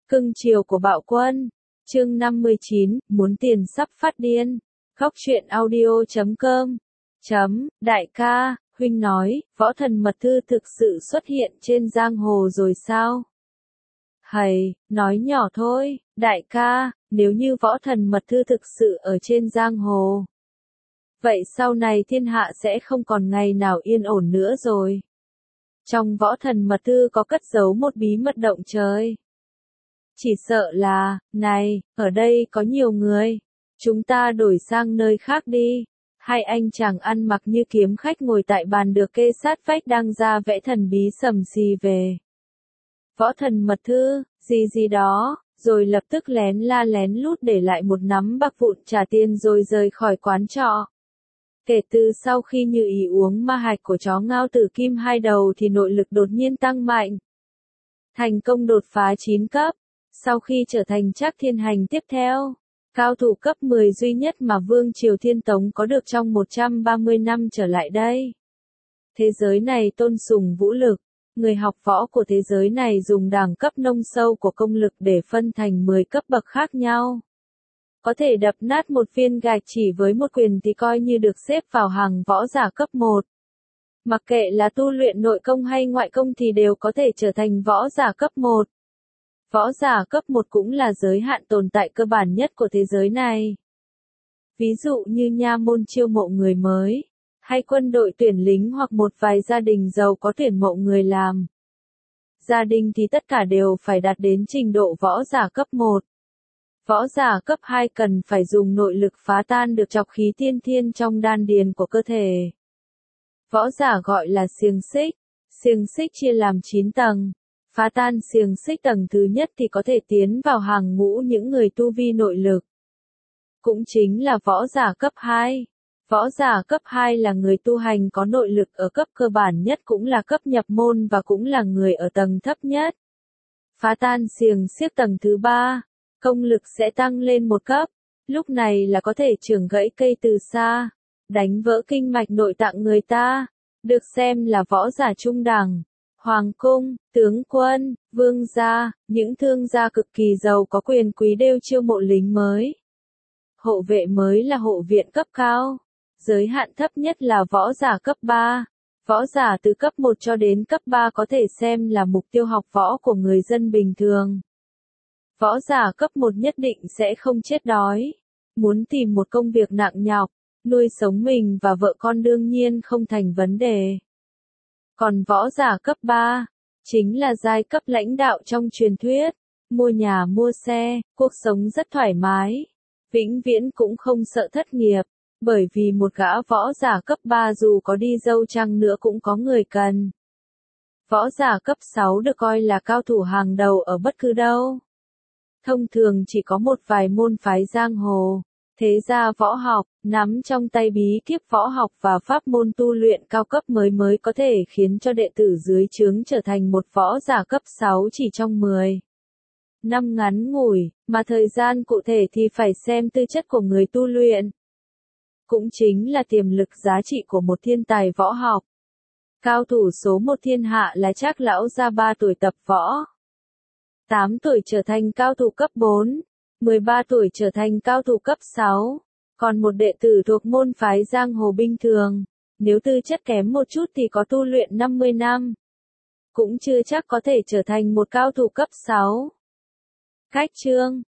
Cưng chiều của Bạo Quân. Chương 59, muốn tiền sắp phát điên. Khóc chuyện audio.com. Đại ca, huynh nói, võ thần mật thư thực sự xuất hiện trên giang hồ rồi sao? Hầy, nói nhỏ thôi, đại ca, nếu như võ thần mật thư thực sự ở trên giang hồ. Vậy sau này thiên hạ sẽ không còn ngày nào yên ổn nữa rồi. Trong võ thần mật thư có cất giấu một bí mật động trời. Chỉ sợ là, này, ở đây có nhiều người. Chúng ta đổi sang nơi khác đi. Hai anh chàng ăn mặc như kiếm khách ngồi tại bàn được kê sát vách đang ra vẽ thần bí sầm xì về võ thần mật thư, gì đó, rồi lập tức lén la lén lút để lại một nắm bạc vụn trả tiền rồi rời khỏi quán trọ. Kể từ sau khi Như Ý uống ma hạch của chó ngao tử kim hai đầu thì nội lực đột nhiên tăng mạnh. Thành công đột phá 9 cấp. Sau khi trở thành Trác Thiên Hành tiếp theo, cao thủ cấp 10 duy nhất mà Vương Triều Thiên Tống có được trong 130 năm trở lại đây. Thế giới này tôn sùng vũ lực, người học võ của thế giới này dùng đẳng cấp nông sâu của công lực để phân thành 10 cấp bậc khác nhau. Có thể đập nát một viên gạch chỉ với một quyền thì coi như được xếp vào hàng võ giả cấp 1. Mặc kệ là tu luyện nội công hay ngoại công thì đều có thể trở thành võ giả cấp 1. Võ giả cấp 1 cũng là giới hạn tồn tại cơ bản nhất của thế giới này. Ví dụ như nha môn chiêu mộ người mới, hay quân đội tuyển lính hoặc một vài gia đình giàu có tuyển mộ người làm. Gia đình thì tất cả đều phải đạt đến trình độ võ giả cấp 1. Võ giả cấp 2 cần phải dùng nội lực phá tan được trọc khí tiên thiên trong đan điền của cơ thể. Võ giả gọi là xiềng xích. Xiềng xích chia làm 9 tầng. Phá tan xiềng xích tầng thứ nhất thì có thể tiến vào hàng ngũ những người tu vi nội lực. Cũng chính là võ giả cấp 2. Võ giả cấp 2 là người tu hành có nội lực ở cấp cơ bản nhất cũng là cấp nhập môn và cũng là người ở tầng thấp nhất. Phá tan xiềng xiếc tầng thứ 3, công lực sẽ tăng lên một cấp. Lúc này là có thể chưởng gãy cây từ xa, đánh vỡ kinh mạch nội tạng người ta, được xem là võ giả trung đẳng. Hoàng cung, tướng quân, vương gia, những thương gia cực kỳ giàu có quyền quý đều chiêu mộ lính mới. Hộ vệ mới là hộ viện cấp cao. Giới hạn thấp nhất là võ giả cấp 3. Võ giả từ cấp 1 cho đến cấp 3 có thể xem là mục tiêu học võ của người dân bình thường. Võ giả cấp 1 nhất định sẽ không chết đói. Muốn tìm một công việc nặng nhọc, nuôi sống mình và vợ con đương nhiên không thành vấn đề. Còn võ giả cấp 3, chính là giai cấp lãnh đạo trong truyền thuyết, mua nhà mua xe, cuộc sống rất thoải mái, vĩnh viễn cũng không sợ thất nghiệp, bởi vì một gã võ giả cấp 3 dù có đi dâu chăng nữa cũng có người cần. Võ giả cấp 6 được coi là cao thủ hàng đầu ở bất cứ đâu. Thông thường chỉ có một vài môn phái giang hồ, thế gia võ học, nắm trong tay bí kíp võ học và pháp môn tu luyện cao cấp mới có thể khiến cho đệ tử dưới trướng trở thành một võ giả cấp 6 chỉ trong 10 năm ngắn ngủi, mà thời gian cụ thể thì phải xem tư chất của người tu luyện. Cũng chính là tiềm lực giá trị của một thiên tài võ học. Cao thủ số 1 thiên hạ là Trác lão gia 3 tuổi tập võ. 8 tuổi trở thành cao thủ cấp 4. 13 tuổi trở thành cao thủ cấp 6, còn một đệ tử thuộc môn phái giang hồ bình thường, nếu tư chất kém một chút thì có tu luyện 50 năm, cũng chưa chắc có thể trở thành một cao thủ cấp 6. Cách chương,